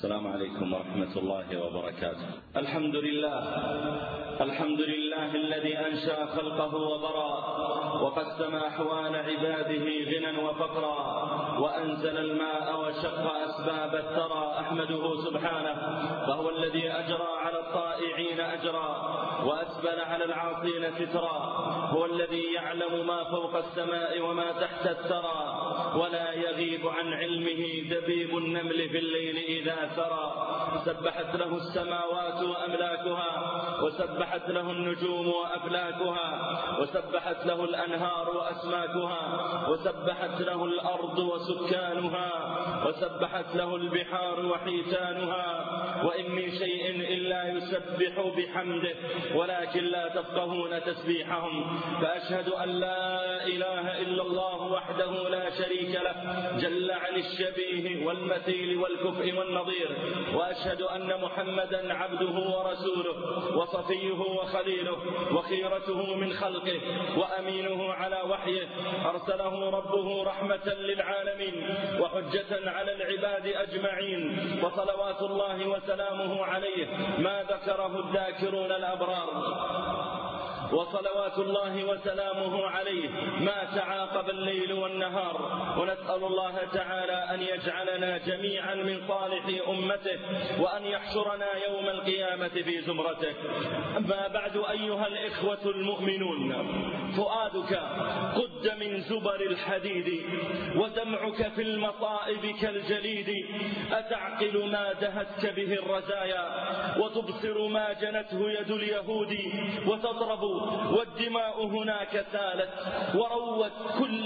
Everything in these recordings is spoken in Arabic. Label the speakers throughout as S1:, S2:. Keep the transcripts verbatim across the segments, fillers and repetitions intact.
S1: السلام عليكم ورحمة الله وبركاته. الحمد لله الحمد لله الذي أنشأ خلقه وبرى وقسم أحوال عباده غنى وفقرا وأنزل الماء وشق أسباب الثرى. أحمده سبحانه، فهو الذي أجرى على الطائعين أجرا وأسبل على العاصين سترا. هو الذي يعلم ما فوق السماء وما تحت الثرى، ولا يغيب عن علمه دبيب النمل في الليل إذا سرى. سبحت له السماوات وأملاكها، وسبحت له النجوم وأفلاكها، وسبحت له الأنهار وأسماكها، وسبحت له الأرض وسكانها، وسبحت له البحار وحيتانها. وإن من شيء إلا يسبح بحمده ولكن لا تفقهون تسبيحهم. فأشهد أن لا إله إلا الله وحده لا شريك له جل عن الشبيه والمثيل والكفء والنظير. وأشهد أن محمدا عبده ورسوله وصفيه وخليله وخيرته من خلقه وأمينه على وحيه. أرسله ربه رحمة للعالمين وحجة على العباد أجمعين، وصلوات الله وسلامه عليه ما ذكره الذاكرون الأبرار، وصلوات الله وسلامه عليه ما تعاقب الليل والنهار. ونسأل الله تعالى أن يجعلنا جميعا من صالح أمته، وأن يحشرنا يوم القيامة في زمرته. أما بعد أيها الإخوة المؤمنون، فؤادك قد من زبر الحديد، ودمعك في المصائب كالجليد. أتعقل ما دهتك به الرزايا، وتبصر ما جنته يد اليهود، وتضرب والدماء هناك سالت وروت كل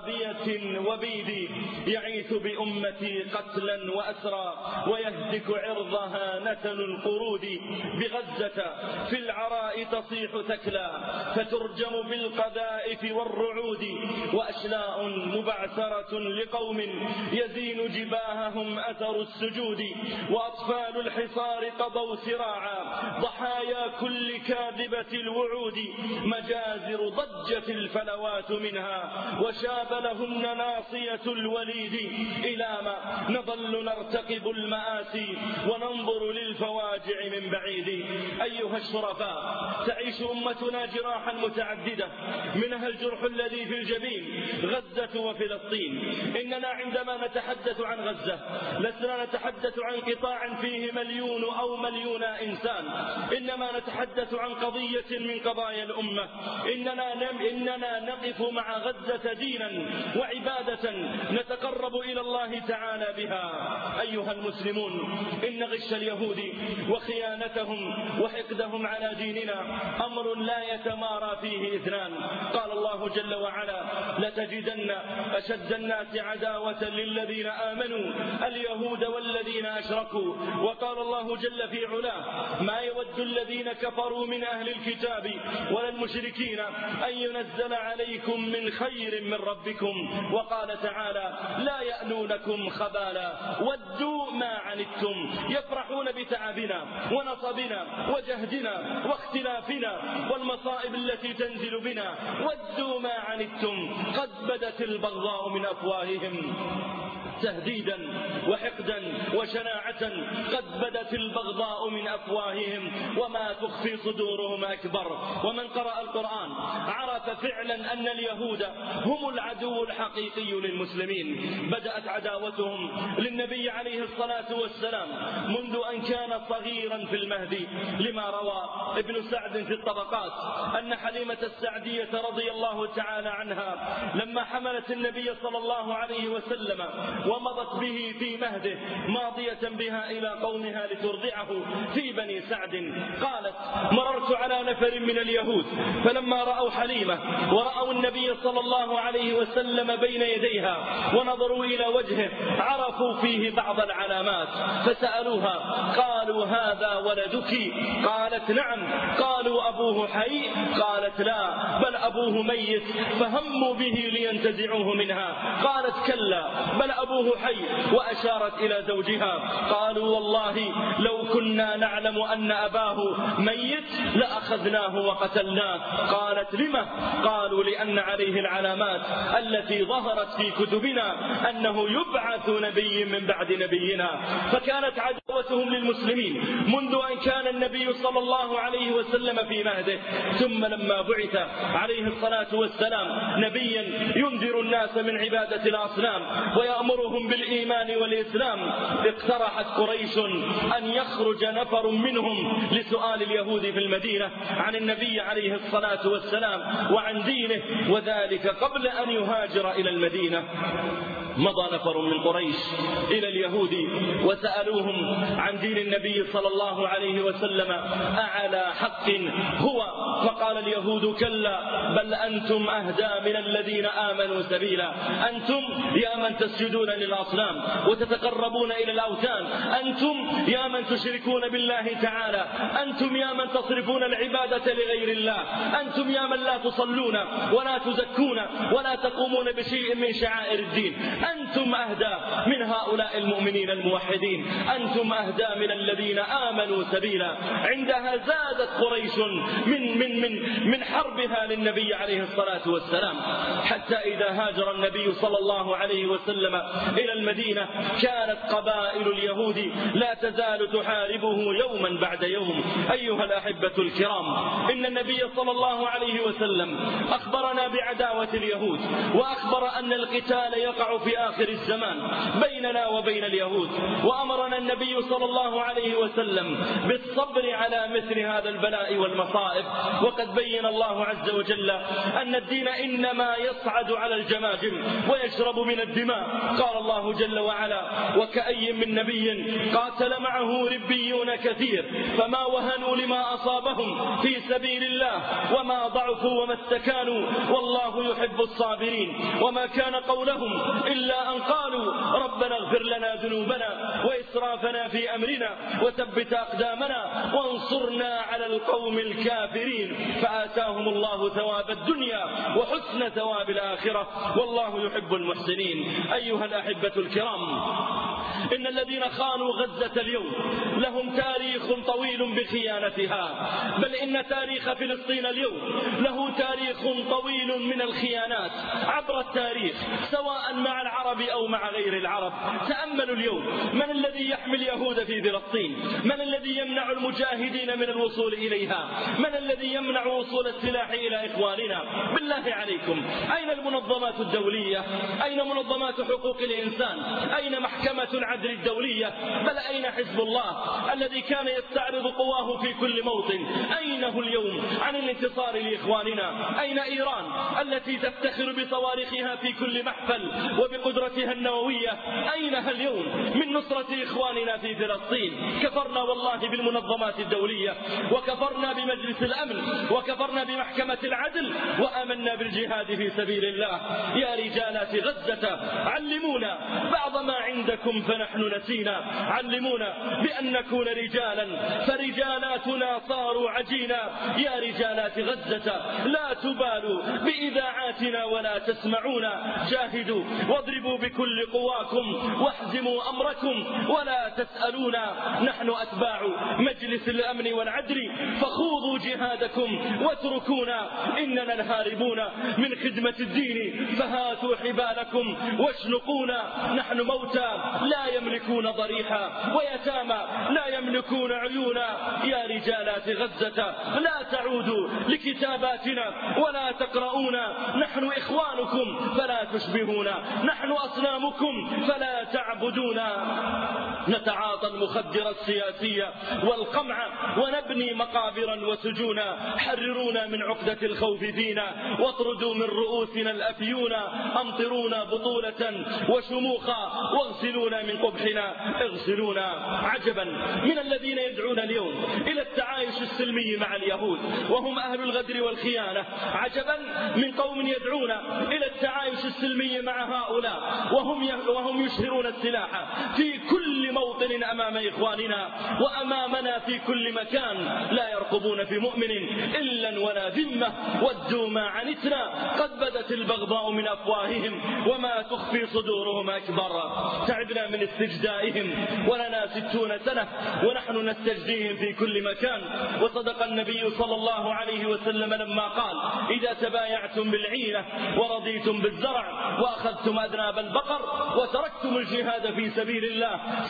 S1: رابية وبيد. يعيث بأمتي قتلا وأسرى، ويهتك عرضها نتن القرود. بغزة في العراء تصيح تكلا، فترجم بالقذائف والرعود. وأشلاء مبعثرة لقوم يزين جباههم أثر السجود. وأطفال الحصار قضوا سراعا، ضحايا كل كاذبة الوعود. مجازر ضجت الفلوات منها، وشاب لهن ناصية الوليد. إلى ما نظل نرتقب المآسي، وننظر للفواجع من بعيد. أيها الشرفاء، تعيش أمتنا جراحا متعددة، منها الجرح الذي في الجبين، غزة وفلسطين. إننا عندما نتحدث عن غزة لسنا نتحدث عن قطاع فيه مليون أو مليون إنسان، إنما نتحدث عن قضية من قضايا الأمة. إننا, إننا نقف مع غزة دينا وعبادة نتقرب إلى الله تعالى بها. أيها المسلمون، إن غش اليهود وخيانتهم وحقدهم على ديننا أمر لا يتمارى فيه اثنان. قال الله جل وعلا: لتجدن أشد الناس عداوة للذين آمنوا اليهود والذين أشركوا. وقال الله جل في علاه: ما يود الذين كفروا من أهل الكتاب ولا المشركين أن ينزل عليكم من خير من ربكم. وقال تعالى: لا يألونكم خبالا ودوا ما عنتم. يفرحون بتعبنا ونصبنا وجهدنا واختلافنا والمصائب التي تنزل بنا. ودوا ما عنتم قد بدت البغضاء من أفواههم تهديدا وحقدا وشناعة. قد بدت البغضاء من أفواههم وما تخفي صدورهم أكبر. ومن قرأ القرآن عرف فعلا أن اليهود هم العدو الحقيقي للمسلمين. بدأت عداوتهم للنبي عليه الصلاة والسلام منذ أن كان صغيرا في المهدي، لما روى ابن سعد في الطبقات أن حليمة السعدية رضي الله تعالى عنها لما حملت النبي صلى الله عليه وسلم ومضت به في مهده ماضية بها إلى قومها لترضعه في بني سعد، قالت: مررت على نفر من اليهود فلما رأوا حليمة ورأوا النبي صلى الله عليه وسلم بين يديها ونظروا إلى وجهه عرفوا فيه بعض العلامات، فسألوها قالوا: هذا ولدك؟ قالت: نعم. قالوا: أبوه حي؟ قالت: لا، بل أبوه ميت، فهموا به لينتزعوه منها. قالت: كلا، بل أبوه حي. وأشارت إلى زوجها. قالوا: والله لو كنا نعلم أن أباه ميت لأخذناه وقتلناه. قالت: لما؟ قالوا: لأن عليه العلامات التي ظهرت في كتبنا أنه يبعث نبي من بعد نبينا. فكانت عداوتهم للمسلمين منذ أن كان النبي صلى الله عليه وسلم في مهده، ثم لما بعث عليه الصلاة والسلام نبيا ينذر الناس من عبادة الأصنام ويأمرهم بالإيمان والإسلام، اقترحت قريش أن يخرج نفر منهم لسؤال اليهود في المدينة عن النبي عليه الصلاة والسلام وعن دينه، وذلك قبل أن يهاجر إلى المدينة. مضى نفر من قريش إلى اليهود وسألوهم عن دين النبي صلى الله عليه وسلم أعلى حق هو، فقال اليهود كلا بل أنتم أهدى من الذين آمنوا سبيلا. أنتم يا من تسجدون للأصنام وتتقربون إلى الأوثان، أنتم يا من تشركون بالله تعالى، أنتم يا من تصرفون العبادة لغير الله، أنتم يا من لا تصلون ولا تزكون ولا تقومون بشيء من شعائر الدين، أنتم أهدى من هؤلاء المؤمنين الموحدين، أنتم أهدى من الذين آمنوا سبيلا. عندها زادت قريش من, من, من, من حربها للنبي عليه الصلاة والسلام، حتى إذا هاجر النبي صلى الله عليه وسلم إلى المدينة كانت قبائل اليهود لا تزال تحاربه يوما بعد يوم. أيها الأحبة الكرام، إن النبي صلى الله عليه وسلم أخبرنا بعداوة اليهود، وأخبر أن القتال يقع في آخر الزمان بيننا وبين اليهود، وأمرنا النبي صلى الله عليه وسلم بالصبر على مثل هذا البلاء والمصائب. وقد بين الله عز وجل أن الدين إنما يصعد على الجماجم ويشرب من الدماء. قال الله جل وعلا: وكأي من نبي قاتل معه ربيون كثير فما وهنوا لما أصابهم في سبيل الله وما ضعفوا وما استكانوا والله يحب الصابرين. وما كان قولهم إلا أن قالوا ربنا اغفر لنا ذنوبنا وإسرافنا في أمرنا وثبت أقدامنا وانصرنا على القوم الكافرين، فآتاهم الله ثواب الدنيا وحسن ثواب الآخرة والله يحب المحسنين. أيها الأحبة الكرام، إن الذين خانوا غزة اليوم لهم تاريخ طويل بخيانتها، بل إن تاريخ فلسطين اليوم له تاريخ طويل من الخيانات عبر التاريخ، سواء مع العرب أو مع غير العرب. تأملوا اليوم، من الذي يحمي اليهود في فلسطين؟ من الذي يمنع المجاهدين من الوصول إليها؟ من الذي يمنع وصول السلاح إلى إخواننا؟ بالله عليكم، أين المنظمات الدولية؟ أين منظمات حقوق الإنسان؟ أين محكمة العدل الدولية؟ بل أين حزب الله الذي كان يستعرض قواه في كل موطن؟ أين هو اليوم عن الانتصار لإخواننا؟ أين إيران التي تفتخر بصواريخها في كل محفل وبقدرتها النووية؟ أينها اليوم من نصرة إخواننا في فلسطين؟ كفرنا والله بالمنظمات الدولية، وكفرنا بمجلس الأمن، وكفرنا بمحكمة العدل، وآمنا بالجهاد في سبيل الله. يا رجالات غزة، علمونا بعض ما عندكم فنحن نسينا، علمونا بأن نكون رجالا فرجالاتنا صاروا عجينا. يا رجالات غزة، لا تبالوا بإذاعاتنا ولا تسمعونا، جاهدوا واضربوا بكل قواكم واحزموا أمركم ولا تسألونا. نحن أتباع مجلس الأمن والعدل، فخوضوا جهادكم واتركونا، إننا الهاربون من خدمة الدين، فهاتوا حبالكم واشنقونا. نحن موتى لا يملكون ضريحا، ويتامى لا يملكون عيونا. يا رجالات غزة، لا تعودوا لكتاباتنا ولا تقرؤونا، نحن إخوانكم فلا تشبهونا، نحن أصنامكم فلا تعبدونا. نتعاطى المخدر السياسية والقمع ونبني مقابرا وسجونا. حررونا من عقدة الخوف فينا، واطردوا من رؤوسنا الأفيونا. أمطرونا بطولة وشموخا، واغسلونا من قبحنا اغسلونا. عجبا من الذين يدعون اليوم إلى التعايش السلمي مع اليهود وهم أهل الغدر والخيانة. عجبا من قوم يدعون إلى التعايش السلمي مع هؤلاء وهم وهم يشهرون السلاح في كل موطن أمام إخواننا وأمامنا في كل مكان. لا يرقبون في مؤمن إلا ولا ذمة، ودوا ما عنتنا، قد بدت البغضاء من أفواههم وما تخفي صدورهم أكبر. تعبنا من استجدائهم ولنا ستون سنة ونحن نستجديهم في كل مكان. وصدق النبي صلى الله عليه وسلم لما قال: إذا تبايعتم بالعينة ورضيتم بالزرع وأخذتم أذناب البقر وتركتم الجهاد في سبيل الله سلط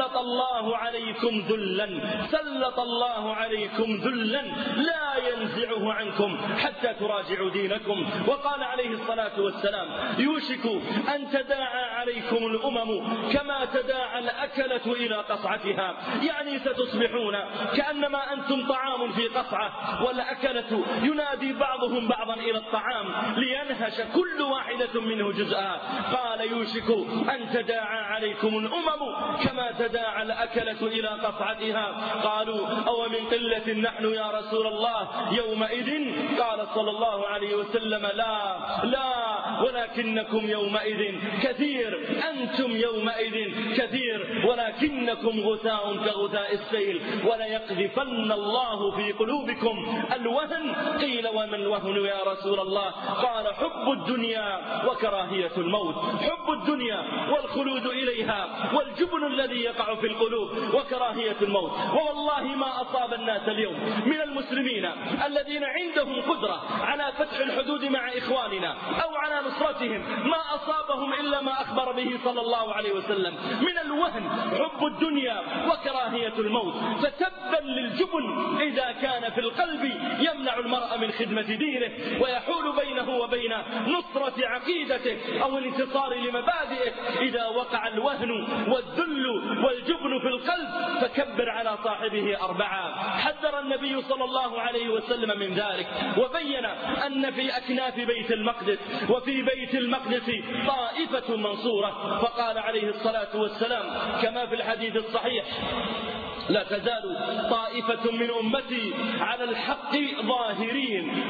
S1: سلط الله عليكم ذلا سلط الله عليكم ذلا لا ينزعه عنكم حتى تراجعوا دينكم. وقال عليه الصلاة والسلام يوشك أن تداعى عليكم الأمم كما تداعى الأكلة إلى قصعتها، يعني ستصبحون كأنما أنتم طعام في قصعة والأكلة ينادي بعضهم بعضا إلى الطعام لينهش كل واحدة منه جزءا. قال يوشك أن تداعى عليكم الأمم كما تداعى الأكلة إلى قصعتها. قالوا أو من قلة نحن يا رسول الله يومئذ؟ قال صلى الله عليه وسلم لا لا ولكنكم يومئذ كثير، أنتم يومئذ كثير ولكنكم غثاء كغثاء السيل وليقذفن الله في قلوبكم الوهن. قيل وما الوهن يا رسول الله؟ قال حب الدنيا وكراهية الموت، حب الدنيا والخلود إليها والجبن الذي يقع في القلوب وكراهية الموت. ووالله ما أصاب الناس اليوم من المسلمين الذين عندهم قدرة على فتح الحدود مع إخواننا أو على نصرتهم ما أصابهم إلا ما أخبر به صلى الله عليه وسلم من الوهن، حب الدنيا وكراهية الموت. فتبا للجبن إذا كان في القلب يمنع المرء من خدمة دينه ويحول بينه وبين نصرة عقيدته أو الانتصار لمبادئه. إذا وقع الوهن والذل والجبن في القلب فكبر على صاحبه أربعة. حذر النبي صلى الله عليه وسلم من ذلك وبين أن في أكناف بيت المقدس وفي بيت المقدس طائفة منصورة، فقال عليه الصلاة والسلام كما في الحديث الصحيح لا تزال طائفة من أمتي على الحق ظاهرين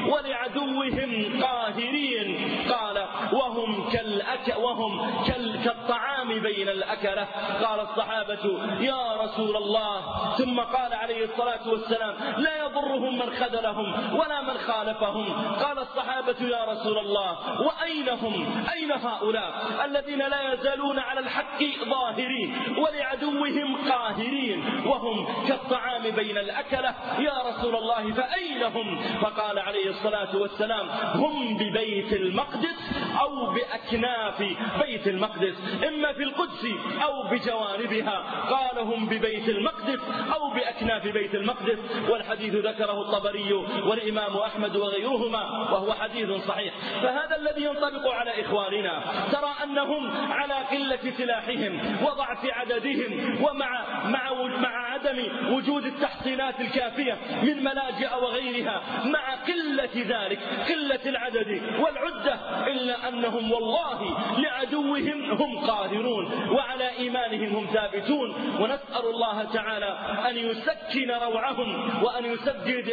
S1: ولعدوهم قاهرين. قال وهم كالأك وهم كالطعام بين الأكلة. قال الصحابة يا رسول الله، ثم قال عليه الصلاة والسلام لا يضرهم من خذلهم ولا من خالفهم. قال الصحابة يا رسول الله وأين هم؟ أين هؤلاء الذين لا يزالون على الحق ظاهرين ولعدوهم قاهرين وهم كالطعام بين الأكلة؟ يا رسول الله فأين هم؟ فقال عليه الصلاة والسلام هم ببيت المقدس أو بأكناف بيت المقدس، إما في القدس أو بجوانبها. قال هم ببيت المقدس أو بأكناف بيت المقدس. والحديث ذكره الطبري والإمام أحمد وغيرهما وهو حديث صحيح. فهذا الذي ينطبق على إخواننا. ترى أنهم على قلة سلاحهم وضعف عددهم ومع مع مع عدم وجود التحصينات الكافية من ملاجئ وغيرها، مع قلة ذلك قلة العدد والعدة، إلا أنهم والله لعدوهم هم قاهرون وعلى إيمانهم هم ثابتون. ونسأل الله تعالى أن يسكن روعهم وأن يسدد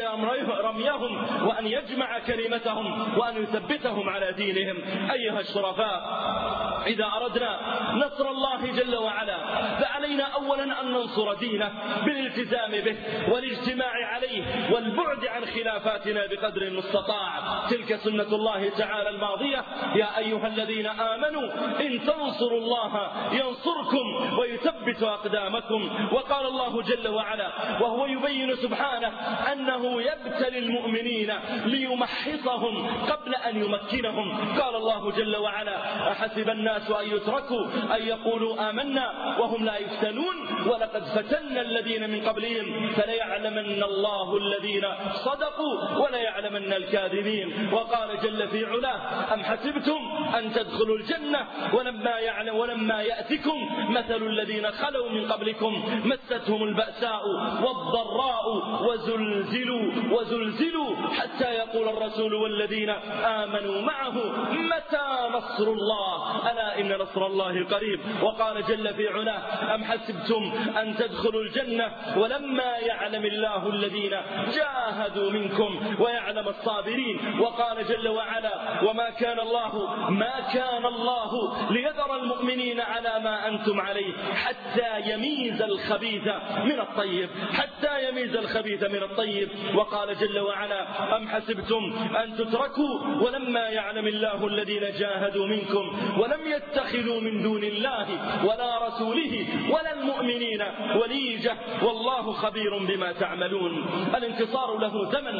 S1: رميهم وأن يجمع كلمتهم وأن يثبتهم على دينهم. أيها الشرفاء، إذا أردنا نصر الله جل وعلا فعلينا أولا أن ننصر دينه بالالتزام به والاجتماع عليه والبعد عن خلافاتنا بقدر المستطاع. تلك سنة الله تعالى الماضية: يا أيها الذين آمنوا إن تنصروا الله ينصركم ويثبت أقدامكم. وقال الله جل وعلا وهو يبين سبحانه أنه يبتلي المؤمنين ليمحصهم قبل أن يمكنهم. قال الله جل وعلا أحسب الناس أن يتركوا أن يقولوا آمنا وهم لا يفتنون ولقد فتنا الذين من قبلهم فليعلمن الله الذين صدقوا وليعلمن الكاذبين. وقال جل في علاه أم حسبتم أن تدخلوا الجنة ولما يعلم ولما يأتكم مثل الذين خلوا من قبلكم مستهم البأساء والضراء وزلزلوا وزلزلوا حتى يقول الرسول والذين آمنوا معه متى نصر الله ألا إن نصر الله قريب. وقال جل في علاه أم حسبتم أن تدخلوا الجنة ولما يعلم الله الذين جاهدوا منكم ويعلم الصابرين. وقال جل وعلا وما كان الله ما كان الله ليذر المؤمنين على ما أنتم عليه حتى يميز الخبيث من الطيب حتى يميز الخبيث من الطيب. وقال جل وعلا أم حسبتم أن تتركوا ولما يعلم وليعلم الله الذين جاهدوا منكم ولم يتخذوا من دون الله ولا رسوله ولا المؤمنين وليجة والله خبير بما تعملون. الانتصار له ثمن،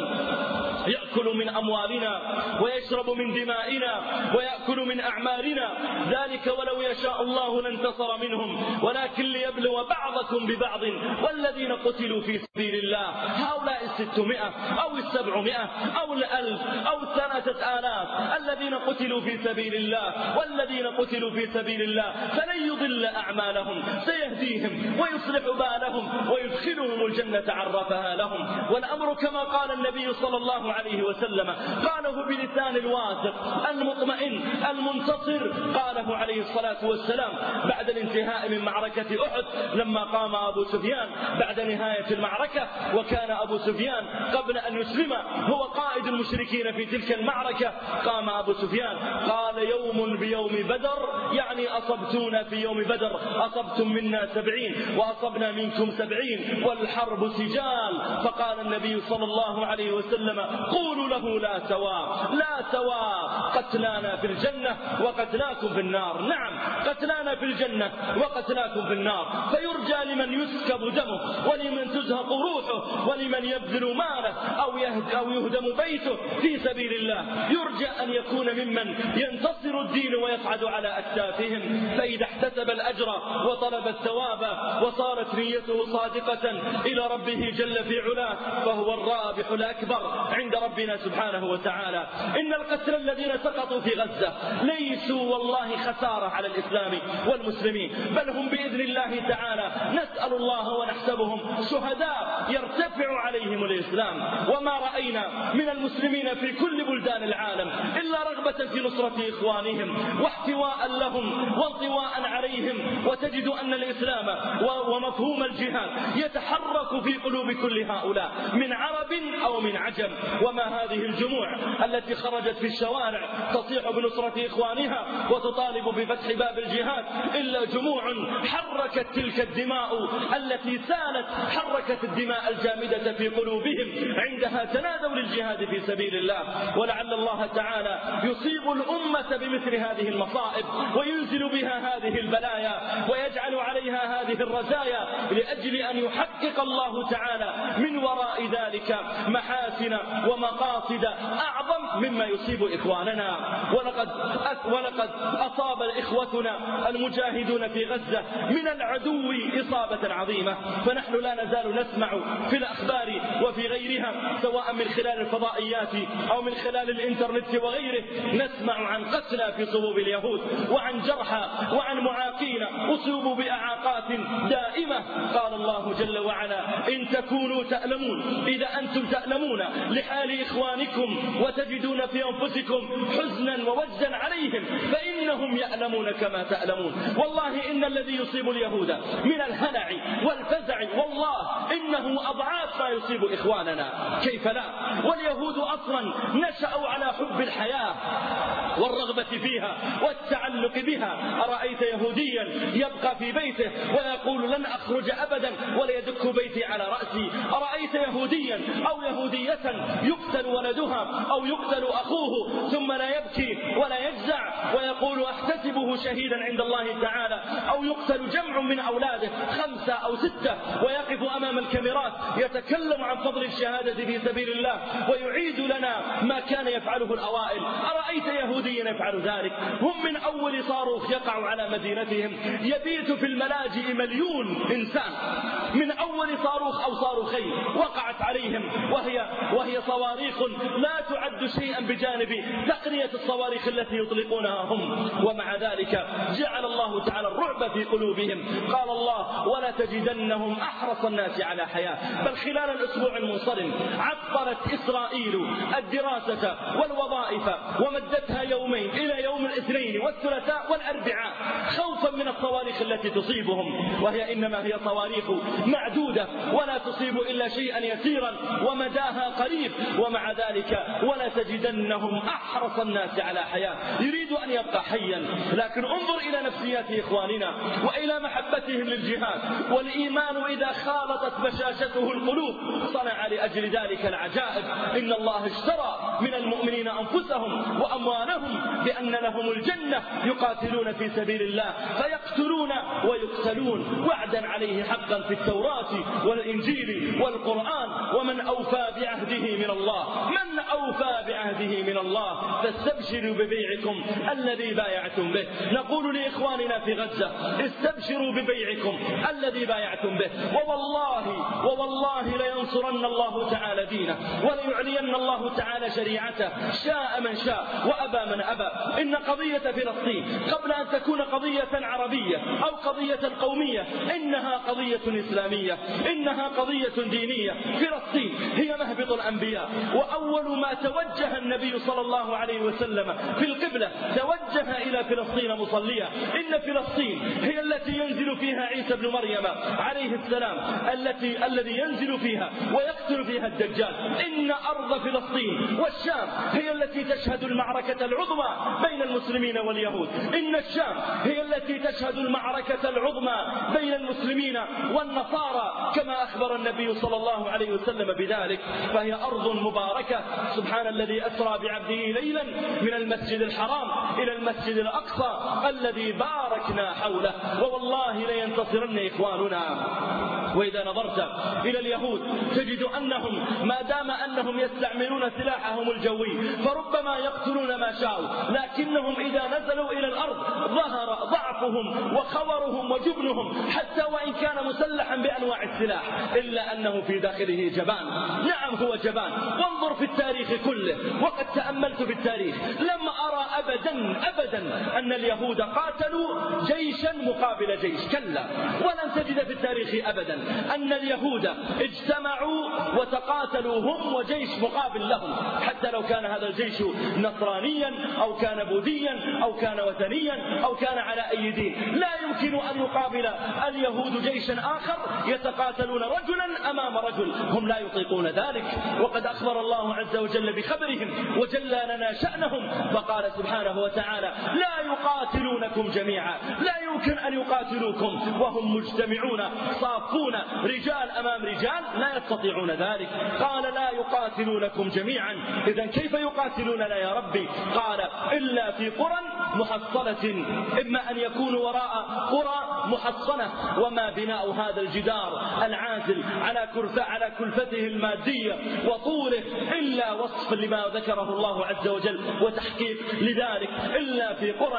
S1: يأكل من أموالنا ويشرب من دمائنا ويأكل من أعمالنا، ذلك ولو يشاء الله لانتصر منهم ولكن ليبلو بعضكم ببعض. والذين قتلوا في سبيل الله هؤلاء الستمائة أو السبعمائة أو الألف أو الثلاثة آلاف الذين قتلوا في سبيل الله والذين قتلوا في سبيل الله فلن يضل أعمالهم، سيهديهم ويصلح بالهم ويدخلهم الجنة عرفها لهم. والأمر كما قال النبي صلى الله عليه وسلم، قاله بلسان الواثق المطمئن المنتصر، قاله عليه الصلاة والسلام بعد الانتهاء من معركة أحد لما قام أبو سفيان بعد نهاية المعركة، وكان أبو سفيان قبل أن يسلم هو قائد المشركين في تلك المعركة. قام أبو سفيان قال يوم بيوم بدر، يعني أصبتونا في يوم بدر، أصبتم منا سبعين وأصبنا منكم سبعين والحرب سجال. فقال النبي صلى الله عليه وسلم قولوا له لا سواء لا سواء، قتلانا في الجنة وقتلاكم في النار. نعم قتلانا في الجنة وقتلاكم في النار، فيرجى لمن يسكب دمه ولمن تزهق روحه ولمن يبذل ماله أو أو يهدم بيته في سبيل الله، يرجى أن يكون ممن ينتصر الدين ويصعد على أكتافهم. فإذا احتسب الأجر وطلب الثواب وصارت نيته صادقة إلى ربه جل في علاه فهو الرابح الأكبر عند ربنا سبحانه وتعالى. إن القتلى الذين سقطوا في غزة ليسوا والله خسارة على الإسلام والمسلمين، بل هم بإذن الله تعالى نسأل الله ونحسبهم شهداء يرتفع عليهم الإسلام. وما رأينا من المسلمين في كل بلدان العالم إلا رغبة في نصرة إخوانهم واحتواء لهم وانطواء عليهم. وتجد أن الإسلام ومفهوم الجهاد يتحرك في قلوب كل هؤلاء من عرب أو من عجم. وما هذه الجموع التي خرجت في الشوارع تصيح بنصرة إخوانها وتطالب بفتح باب الجهاد إلا جموع حركت تلك الدماء التي سالت، حركت الدماء الجامدة في قلوبهم عندها تنادوا للجهاد في سبيل الله. ولعل الله تعالى يصيب الأمة بمثل هذه المصائب وينزل بها هذه البلايا ويجعل عليها هذه الرزايا لأجل أن يحقق الله تعالى من وراء ذلك محاسن ومقاصد أعظم مما يصيب إخواننا. ولقد ولقد أصاب إخوتنا المجاهدون في غزة من العدو إصابة عظيمة، فنحن لا نزال نسمع في الأخبار وفي غيرها سواء من خلال الفضائيات أو من خلال الإنترنت وغيره، نسمع عن قتلى في صفوف اليهود وعن جرحى وعن معاقين أصيبوا بإعاقات دائمة. قال الله جل وعلا إن تكونوا تألمون، إذا أنتم تألمون لحال إخوانكم وتجدون في أنفسكم حزنا ووجدا عليهم فإنهم يألمون كما تألمون. والله إن الذي يصيب اليهود من الهلع والفزع والله إنه أضعاف ما يصيب إخواننا، كيف لا؟ واليهود أصلا نشأوا على حب الحياة والرغبة فيها والتعلق بها. أرأيت يهوديا يبقى في بيته ويقول لن أخرج أبدا ولا يدك بيتي على رأسي؟ أرأيت يهوديا أو يهودية يقتل ولدها أو يقتل أخوه ثم لا يبكي ولا يجزع ويقول أحتسبه شهيدا عند الله تعالى؟ أو يقتل جمع من أولاده خمسة أو ستة ويقف أمام الكاميرات يتكلم عن فضل الشهادة في سبيل الله ويعيد لنا ما كان يفعله الأوائل. أرأيت يهوديا يفعل ذلك؟ هم من أول صاروخ يقع على مدينتهم يبيت في الملاجئ مليون إنسان، من أول صاروخ أو صاروخين وقعت عليهم وهي وهي صواريخ لا تعد شيئا بجانب تقنية الصواريخ التي يطلقونها هم. ومع ذلك جعل الله تعالى الرعب في قلوبهم. قال الله ولا تجدنهم أحرص الناس على حياة. بل خلال الأسبوع المنصرم عطلت إسرائيل الدراسة والوظائف ومدتها يومين إلى يوم الاثنين والثلاثاء الثلاثاء والأربعاء خوفا من الصواريخ التي تصيبهم، وهي إنما هي صواريخ معدودة ولا تصيب إلا شيئا يسيرا ومداها قريب، ومع ذلك ولا تجدنهم أحرص الناس على حياة، يريد أن يبقى حيا. لكن انظر إلى نفسيات إخواننا وإلى محبتهم للجهاد، والإيمان إذا خالطت بشاشته القلوب صنع لأجل ذلك العجائب. إن الله اشترى من المؤمنين أنفسهم وأموالهم بأن لهم الجنة يقاتلون في سبيل الله فيقتلون ويقتلون، وعدا عليه حقا في التوراة والإنجيل والقرآن. ومن أوفى بعهده من الله، من أوفى بعهده من الله، فاستبشروا ببيعكم الذي بايعتم به. نقول لإخواننا في غزة استبشروا ببيعكم الذي بايعتم به، ووالله ووالله لينصرن الله تعالى دينه وليعلين الله تعالى شريعته شاء من شاء وأبى من أبى. إن قضية فلسطين قبل أن تكون قضية عربية أو قضية قومية إنها قضية إسلامية، إنها قضية دينية. فلسطين هي مهبط الأنبياء، وأول ما توجه النبي صلى الله عليه وسلم في القبلة توجه إلى فلسطين مصليا. إن فلسطين هي التي ينزل فيها عيسى بن مريم عليه السلام، التي الذي ينزل فيها ويقتل فيها الدجال. إن أرض فلسطين والشام هي التي تشهد المعركة العظمى بين المسلمين واليهود. إن الشام هي التي تشهد المعركة العظمى بين المسلمين والنصارى كما أخبر النبي صلى الله عليه وسلم بذلك. فهي أرض مباركة. سبحان الذي أسرى بعبده ليلا من المسجد الحرام إلى المسجد الأقصى الذي باركنا حوله، ووالله لينتصرن إخواننا. وإذا نظرت إلى اليهود تجد أنهم ما دام أنهم يستعملون سلاحهم الجوي فربما يقتلون ما شاءوا، لكنهم إذا نزلوا إلى الأرض ظهر ضعفهم وخورهم وجبنهم، حتى وإن كان مسلحا بأنواع السلاح إلا أنه في داخله جبان. نعم هو جبان. وانظر في التاريخ كله، وقد تأملت في التاريخ لم أرى أبدا أبدا أن اليهود قاتلوا جيشا مقابل جيش، كلا، ولن تجد في التاريخ أبدا أن اليهود اجتمعوا وتقاتلوا هم وجيش مقابل لهم، حتى لو كان هذا الجيش نصرانيا أو كان بوذيا أو كان وثنيا أو كان على أي دين. لا يمكن أن يقابل اليهود جيشا آخر يتقاتلون رجلا أمام رجل، هم لا يطيقون ذلك. وقد أخبر الله عز وجل بخبرهم وجل لنا شأنهم فقال سبحانه وتعالى لا يقاتلونكم جميعا، لا يمكن أن يقاتلوكم وهم مجتمعون صافون رجال أمام رجال، لا يستطيعون ذلك. قال لا يقاتلونكم جميعا، إذن كيف يقاتلوننا يا ربي؟ قال إلا في قرى محصنة، إما أن يكونوا وراء قرى محصنة. وما بناء هذا الجدار العازل على كلفة على كلفته المادية وطوله إلا وصف لما ذكره الله عز وجل وتحقيق لذلك، إلا في قرى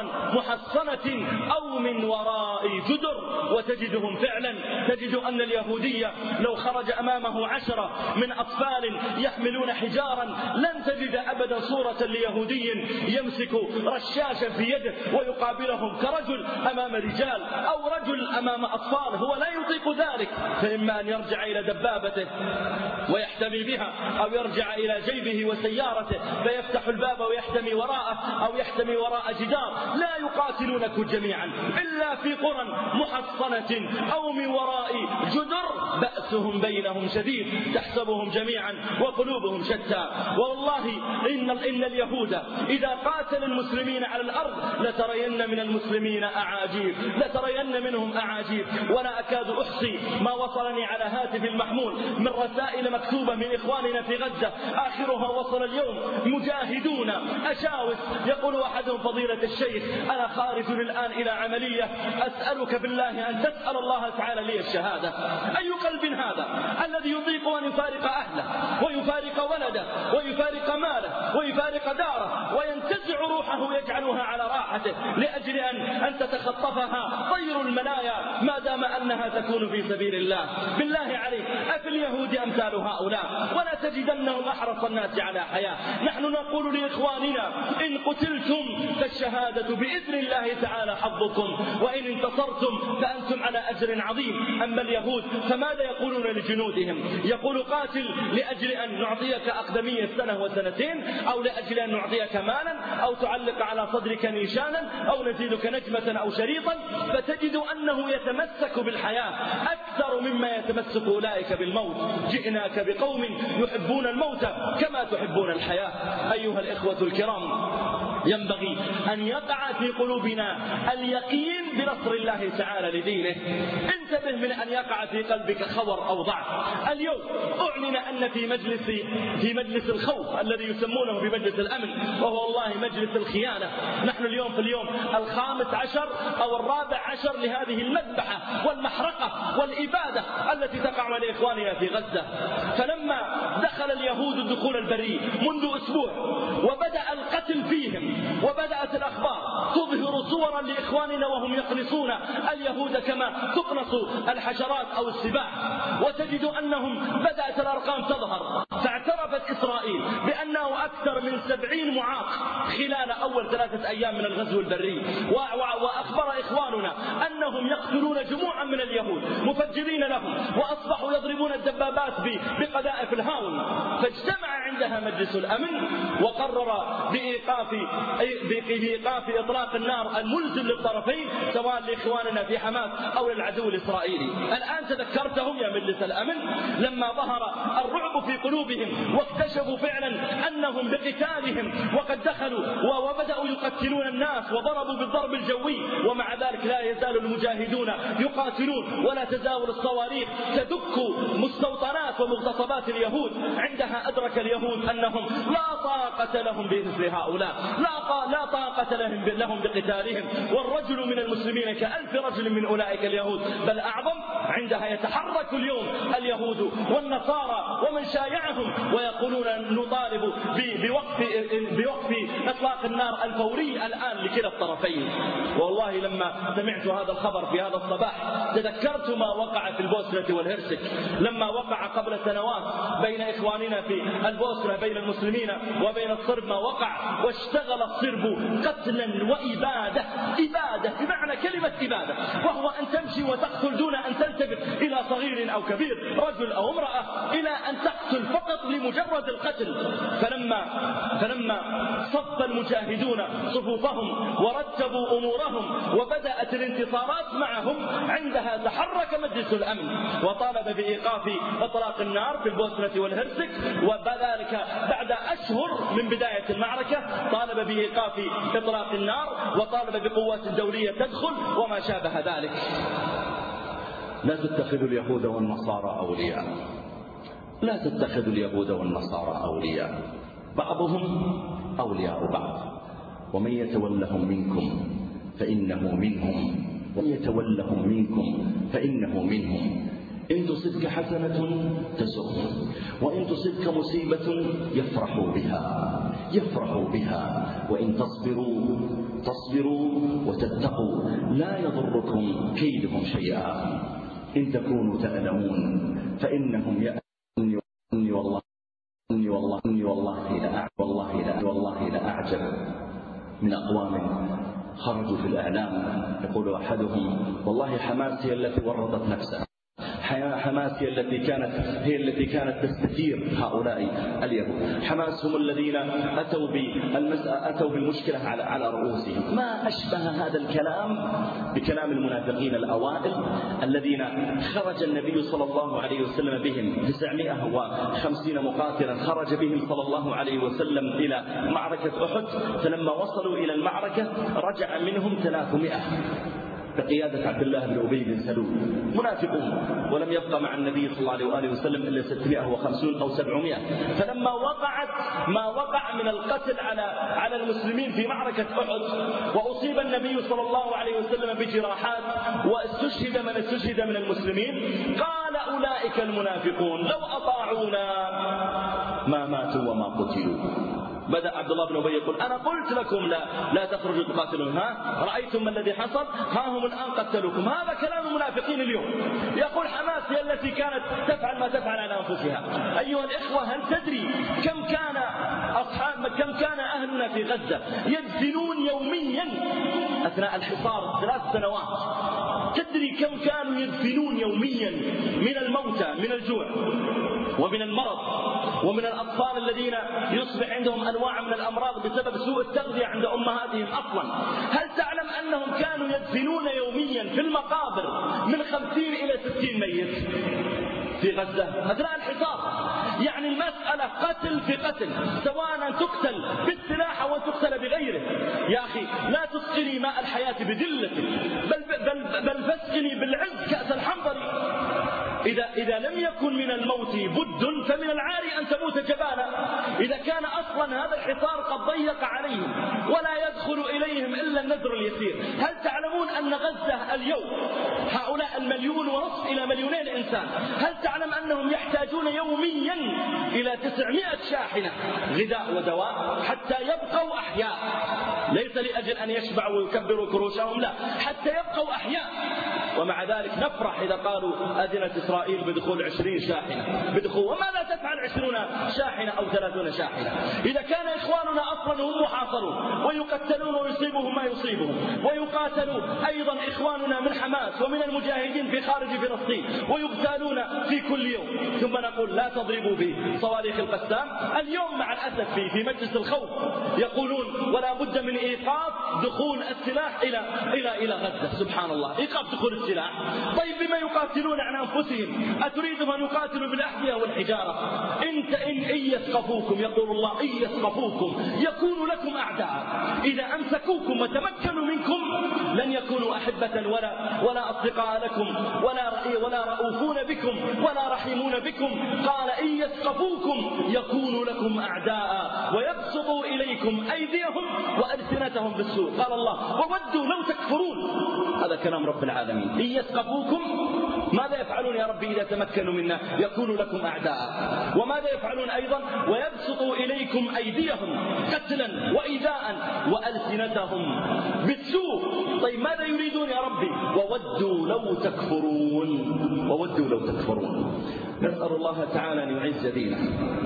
S1: محصنة أو من وراء جدر. وتجدهم فعلا، تجد أن اليهودية لو خرج أمامه عشرة من أطفال يحملون حجارا لن تجد أبدا صورة ليهودي يمسك رشاشا في يده ويقابلهم كرجل أمام رجال أو رجل أمام أطفال، هو لا يطيق ذلك. فإما أن يرجع إلى دبابته ويحتمي بها، أو يرجع إلى جيبه وسيارته فيفتح الباب ويحتمي وراءه، أو يحتمي وراء جدار. لا يقاتلونكم جميعا إلا في قرى محصنة أو من وراء جدر بأسهم بينهم شديد تحسبهم جميعا وقلوبهم شتى. والله إن, إن اليهود إذا قاتل المسلمين على الأرض لترين من المسلمين أعاجيب، لترين منهم أعاجيب. ولا أكاد أحصي ما وصلني على هاتف المحمول من رسائل مكتوبة من إخواننا في غزة، آخرها وصل اليوم مجاهدون أشاوس يقول أحدهم فضيلة الشيخ أنا خارج الآن إلى عملية، أسألك بالله أن تسأل الله تعالى لي الشهادة. أي قلب هذا الذي يطيق أن يفارق أهله ويفارق ولده ويفارق ماله ويفارق داره وينتزع روحه يجعلها على راحته لأجل أن, أن تتخطفها طير المنايا ما دام أنها تكون في سبيل الله؟ بالله عليك أفي اليهود أمثال هؤلاء ولا تجدنهم أحرص الناس على حياة. نحن نقول لإخواننا إن قتلتم فالشهادة بإذن الله تعالى حظكم، وإن انتصرتم فأنتم على أجر عظيم. أما اليهود فماذا يقولون لجنودهم؟ يقول قاتل لأجل أن نعطيك أقدمية سنة وسنتين، أو لأجل أن نعطيك مالا، أو تعلق على صدرك نيشانا أو نزيدك نجمة أو شريطا، فتجد أنه يتمسك بالحياة أكثر مما يتمسك أولئك بالموت. جئناك بقوم يحبون الموت كما تحبون الحياة. أيها الإخوة الكرام، ينبغي أن يقع في قلوبنا اليقين بنصر الله تعالى لدينه. انتبه من أن يقع في قلبك خور أو ضعف. اليوم أعلن أن في مجلس في مجلس الخوف الذي يسمونه بمجلس الأمن، وهو والله مجلس الخيانة. نحن اليوم في اليوم الخامس عشر أو الرابع عشر لهذه المذبحة والمحرقة والإبادة التي تقع لإخواننا في غزة. فلما دخل اليهود الدخول البري منذ أسبوع وبدأ القتل فيهم، وبدأت الأخبار تظهر صورا لإخواننا وهم يقنصون اليهود كما تقنص الحشرات أو السباع، وتجد أنهم بدأت الأرقام تظهر. فاعترفت إسرائيل بأنه أكثر من سبعين معاق خلال أول ثلاثة أيام من الغزو البري، وأخبر إخواننا أنهم يقتلون جموعا من اليهود مفجرين لهم، وأصبحوا يضربون الدبابات بقذائف الهاون. فاجتمع عندها مجلس الأمن وقرر بإيقاف بإيقاف إطلاق النار الملزم للطرفين سواء لإخواننا في حماس أو للعدو الإسرائيلي. الآن تذكرتهم يا مجلس الأمن لما ظهر الرعب في قلوبهم واكتشفوا فعلا أنهم بقتالهم وقد دخلوا وبدأوا يقتلون الناس وضربوا بالضرب الجوي، ومع ذلك لا يزال المجاهدون يقاتلون ولا تزاول الصواريخ تدك مستوطنات ومغتصبات اليهود. عندها أدرك اليهود أنهم لا طاقة لهم بمثل هؤلاء، لا لا طاقة لهم لهم بقتالهم، والرجل من المسلمين كألف رجل من أولئك اليهود بل أعظم. عندها يتحرك اليوم اليهود والنصارى ومن شايعهم ويقولون نطالب بوقف بوقف إطلاق النار الفوري الآن لكلا الطرفين. والله لما سمعت هذا الخبر في هذا الصباح تذكرت ما وقع في البوسنة والهرسك، لما وقع قبل سنوات بين إخواننا في البوسنة بين المسلمين وبين الصرب ما وقع، واشتغل الصرب قتلا وإبادة، إبادة بمعنى كلمة إبادة، وهو أن تمشي وتقتل دون أن تلتفت إلى صغير أو كبير، رجل أو امرأة، إلى أن تقتل فقط لمجرد القتل. فلما فلما صف المجاهدون صفوفهم ورتبوا أمورهم وبدأت الانتصارات معهم، عندها تحرك مجلس الأمن وطالب بإيقاف إطلاق النار في البوسنة والهرسك، وذلك بعد أشهر من بداية المعركة طالب بإيقاف إطلاق النار وطالب بقوات الدولية تدخل وما شابه ذلك. لا تتخذوا اليهود والنصارى أولياء، لا تتخذوا اليهود والنصارى أولياء، بعضهم أولياء بعض، ومن يتولهم منكم فإنه منهم، ومن يتولهم منكم فإنه منهم. إن تصبك حسنة تسؤهم، وإن تصبك مصيبة يفرحوا بها يفرحوا بها وإن تصبروا تصبروا وتتقوا لا يضركم كيدهم شيئا. إن تكونوا تألمون فإنهم يألمون والله إني والله إني والله لا والله لا والله لا أعجب من أقوام خرجوا في الإعلام يقول أحدهم والله حماس هي التي ورطت نفسها، حماس هي التي كانت هي التي كانت تستثير هؤلاء اليهود، حماس هم الذين أتوا بالمسألة أتوا بالمشكلة على على رؤوسهم. ما أشبه هذا الكلام بكلام المنافقين الأوائل الذين خرج النبي صلى الله عليه وسلم بهم تسعمائة وخمسين مقاتلا، خرج بهم صلى الله عليه وسلم إلى معركة أحد، فلما وصلوا إلى المعركة رجع منهم ثلاثمائة بقيادة عبد الله بن أبي بن سلول منافقون، ولم يبقى مع النبي صلى الله عليه وآله وسلم إلا ستمائة وخمسين أو سبعمائة. فلما وقعت ما وقع من القتل على على المسلمين في معركة أحد، وأصيب النبي صلى الله عليه وسلم بجراحات واستشهد من استشهد من المسلمين، قال أولئك المنافقون لو أطاعونا ما ماتوا وما قتلوا. بدأ عبد الله بن أبي يقول أنا قلت لكم لا لا تخرجوا تقاتلون، ها رأيتم ما الذي حصل، ها هم الآن قتلوكم. هذا كلام المنافقين اليوم. يقول حماس هي التي كانت تفعل ما تفعل على أنفسها. أيها الإخوة، هل تدري كم كان أصحاب كم كان أهلنا في غزة يدفنون يوميا أثناء الحصار ثلاث سنوات تدري كم كانوا يدفنون يوميا من الموتى من الجوع ومن المرض ومن الأطفال الذين يصبح عندهم أنواع من الأمراض بسبب سوء التغذية عند أمهاتهم أصلا؟ هل تعلم أنهم كانوا يدفنون يوميا في المقابر من خمسين إلى ستين ميت في غزة أثناء الحصار؟ يعني المسألة قتل في قتل، سواء أن تقتل بالسلاح أو أن تقتل بغيره. يا أخي لا تسقني ماء الحياة بدلتك، بل, بل, بل فاسقني بالعز كأس الحنظل. إذا, إذا لم يكن من الموت بد فمن العار أن تموت جبانا. إذا كان أصلا هذا الحصار قد ضيق عليهم ولا يدخل إليهم إلا النذر اليسير، هل تعلمون أن غزة اليوم هؤلاء المليون ونصف إلى مليونين إنسان، هل تعلم أنهم يحتاجون يوميا إلى تسعمائة شاحنة غذاء ودواء حتى يبقوا أحياء؟ ليس لأجل أن يشبعوا ويكبروا كروشهم، لا، حتى يبقوا أحياء. ومع ذلك نفرح إذا قالوا أذنت إسرائيل بدخول عشرين شاحنة بدخول. وماذا تفعل عشرون شاحنة أو ثلاثون شاحنة إذا كان إخواننا أصلا هم محاصرون ويقتلون ويصيبهم ما يصيبهم، ويقاتلون أيضا إخواننا من حماس ومن المجاهدين في خارج فلسطين ويغتالون في كل يوم، ثم نقول لا تضربوا بصواريخ القسام. اليوم مع الأسف في, في مجلس الخوف يقولون ولا بد من إيقاف دخول السلاح إلى, إلى, إلى غزة. سبحان الله، إيقاف دخول السلاح. طيب بما يقاتلون عن أنفسهم؟ أتريدهم أن يقاتلوا بالأحذية والحجارة؟ إن, إن, إن يثقفوكم، يقول الله إن يثقفوكم يكونوا لكم أعداء. إذا أمسكوكم وتمكنوا منكم لن يكونوا أحبة ولا, ولا أصدقاء لكم ولا, ولا رؤوفون بكم ولا رحيمون بكم. قال إن يثقفوكم يكونوا لكم أعداء ويبسطوا إليكم أيديهم وألسنتهم بالسوء. قال الله وودوا لو تكفرون. هذا كلام رب العالمين. إن يثقفوكم ماذا يفعلون يا ربي إذا تمكنوا منا؟ يكونوا لكم أعداء. وماذا يفعلون أيضا؟ ويبسطوا إليكم أيديهم قتلا وإيذاء وألسنتهم بالسوء. طيب ماذا يريدون يا ربي؟ وودوا لو تكفرون. وودوا لو تكفرون. نسأل الله تعالى أن يعز دينه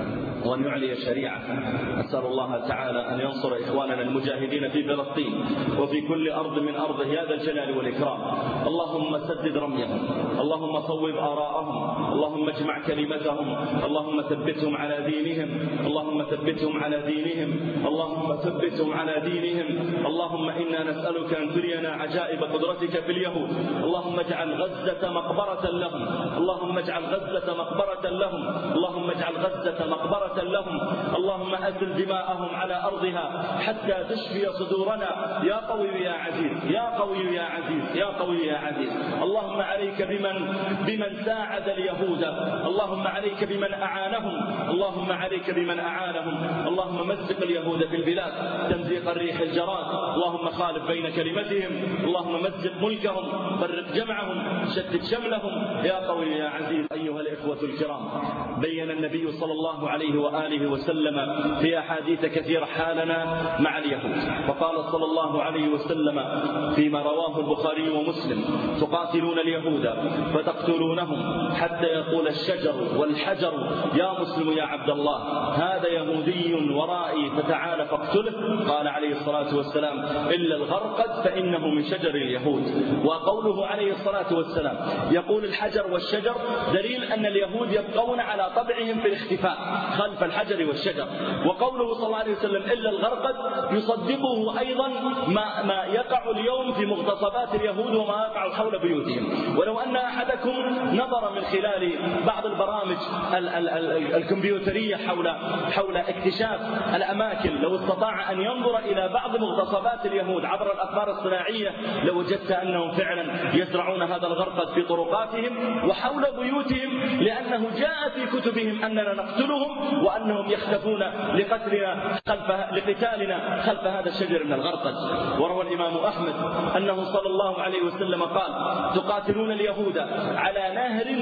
S1: وأن يعلي شريعته. أسأل الله تعالى أن ينصر إخواننا المجاهدين في فلسطين وفي كل أرض من أرضه يا ذا الجلال والإكرام. اللهم سدد رميهم، اللهم صوب آراءهم، اللهم اجمع كلمتهم، اللهم ثبتهم على دينهم، اللهم ثبتهم على دينهم، اللهم ثبتهم على دينهم. اللهم إنا نسألك أن ترينا عجائب قدرتك في اليهود. اللهم اجعل غزة مقبرة لهم، اللهم اجعل غزة مقبرة لهم، اللهم اجعل غزة مقبرة لهم. اللهم أزل دماءهم على أرضها حتى تشفي صدورنا يا قوي يا عزيز، يا قوي يا عزيز، يا قوي يا عزيز. اللهم عليك بمن بمن ساعد اليهود، اللهم عليك بمن أعانهم، اللهم عليك بمن أعانهم. اللهم مزق اليهود في البلاد تمزيق الريح الجراد، اللهم خالف بين كلمتهم، اللهم مزق ملكهم، فرق جمعهم، شتت شملهم يا قوي يا عزيز. أيها الإخوة الكرام، بين النبي صلى الله عليه وآله وسلم في أحاديث كثيرة حالنا مع اليهود، فقال صلى الله عليه وسلم فيما رواه البخاري ومسلم: تقاتلون اليهود فتقتلونهم حتى يقول الشجر والحجر يا مسلم يا عبد الله هذا يهودي ورائي فتعال فاقتله. قال عليه الصلاة والسلام: إلا الغرقد فإنه من شجر اليهود. وقوله عليه الصلاة والسلام يقول الحجر والشجر دليل أن اليهود يبقون على طبعهم في الاختفاء خلف الحجر والشجر. وقوله صلى الله عليه وسلم إلا الغرقد يصدقه أيضا ما, ما يقع اليوم في مغتصبات اليهود وما يقع حول بيوتهم. ولو أن أحدكم نظر من خلال بعض البرامج ال ال ال الكمبيوترية حول, حول اكتشاف الأماكن، لو استطاع أن ينظر إلى بعض مغتصبات اليهود عبر الأقمار الصناعية لوجدت أنهم فعلا يزرعون هذا الغرقد في طرقاتهم وحول بيوتهم، لأنه جاء في كتبهم أننا نقتلهم وأنهم يختفون لقتلنا خلف لقتالنا خلف هذا الشجر من الغرقد. وروى الإمام أحمد أنه صلى الله عليه وسلم قال: تقاتلون اليهود على نهر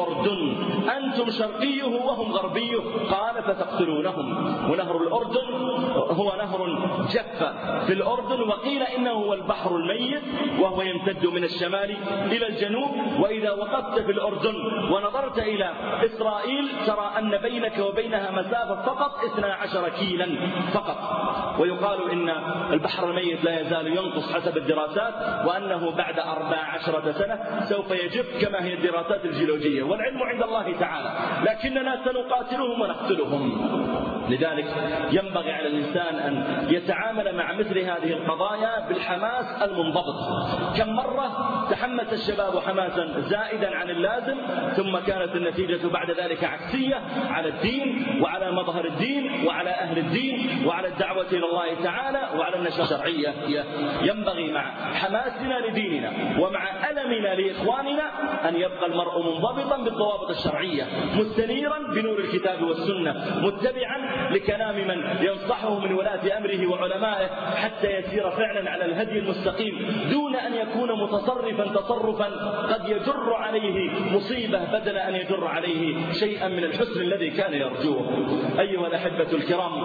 S1: الأردن أنتم شرقيه وهم غربيه، قال فتقتلونهم. ونهر الأردن هو نهر جف في الأردن، وقيل إنه هو البحر الميت، وهو يمتد من الشمال إلى الجنوب. وإذا وقفت في الأردن ونظرت إلى إسرائيل ترى أن بينك وبينها مسافة فقط اثنا عشر كيلا فقط. ويقال إن البحر الميت لا يزال ينقص حسب الدراسات، وأنه بعد أربع عشرة سنة سوف يجف كما هي الدراسات الجيولوجية، والعلم عند الله تعالى، لكننا سنقاتلهم ونقتلهم. لذلك ينبغي على الإنسان أن يتعامل مع مثل هذه القضايا بالحماس المنضبط. كم مرة تحمس الشباب حماسا زائدا عن اللازم، ثم كانت النتيجة بعد ذلك عكسية على الدين وعلى مظهر الدين وعلى أهل الدين وعلى الدعوة إلى الله تعالى وعلى النشر الشرعية. ينبغي مع حماسنا لديننا ومع ألمنا لإخواننا أن يبقى المرء منضبطا بالضوابط الشرعية، مستنيرا بنور الكتاب والسنة، متبعا لكلام من ينصحه من ولاة أمره وعلمائه، حتى يسير فعلا على الهدي المستقيم، دون أن يكون متصرفا تصرفا قد يجر عليه مصيبة بدل أن يجر عليه شيئا من الحسن الذي كان يرجوه. أيها الأحبة الكرام،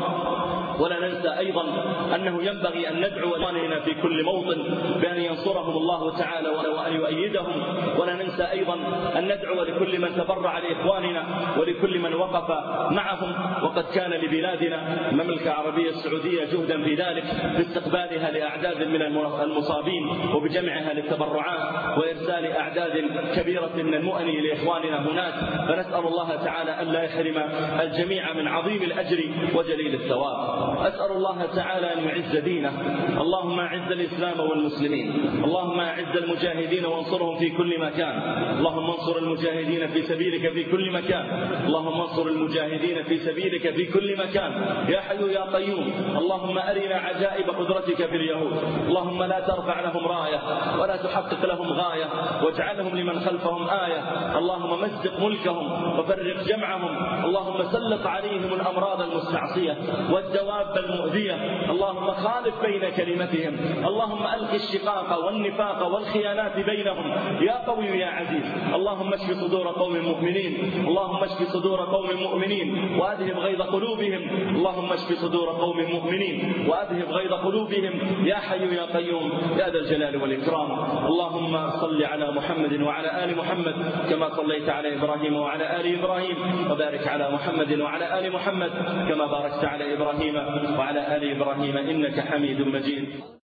S1: ولا ننسى أيضا أنه ينبغي أن ندعو إخواننا في كل موطن بأن ينصرهم الله تعالى وأن يؤيدهم. ولا ننسى أيضا أن ندعو لكل من تبرع لإخواننا ولكل من وقف معهم، وقد كان لبلادنا المملكة العربية السعودية جهدا في ذلك باستقبالها لأعداد من المصابين وبجمعها للتبرعات وإرسال أعداد كبيرة من المؤن لإخواننا هناك. فنسأل الله تعالى أن لا يحرم الجميع من عظيم الأجر وجليل الثواب. أسأل الله تعالى أن يعز دينه. اللهم أعز الإسلام والمسلمين، اللهم أعز المجاهدين وانصرهم في كل مكان، اللهم انصر المجاهدين في سبيلك في كل مكان، اللهم انصر المجاهدين في سبيلك في كل مكان يا حي يا قيوم. اللهم أرنا عجائب قدرتك في اليهود، اللهم لا ترفع لهم راية ولا تحقق لهم غاية، واجعلهم لمن خلفهم آية. اللهم مزق ملكهم وفرق جمعهم، اللهم سلط عليهم الأمراض المستعصية والدواب المؤذية، اللهم خالف بين كلمتهم، اللهم ألق الشقاق والنفاق والخيانات بينهم يا قوي يا عزيز. اللهم اشف صدور قوم مؤمنين، اللهم اشف صدور قوم مؤمنين وأذهب غيظ قلوبهم، اللهم اشف صدور قوم مؤمنين وأذهب غيظ قلوبهم يا حي يا قيوم يا ذا الجلال والإكرام. اللهم صل على محمد وعلى آل محمد كما صليت على إبراهيم وعلى آل إبراهيم، وبارك على محمد وعلى آل محمد كما باركت على إبراهيم وعلى آل إبراهيم إنك حميد مجيد.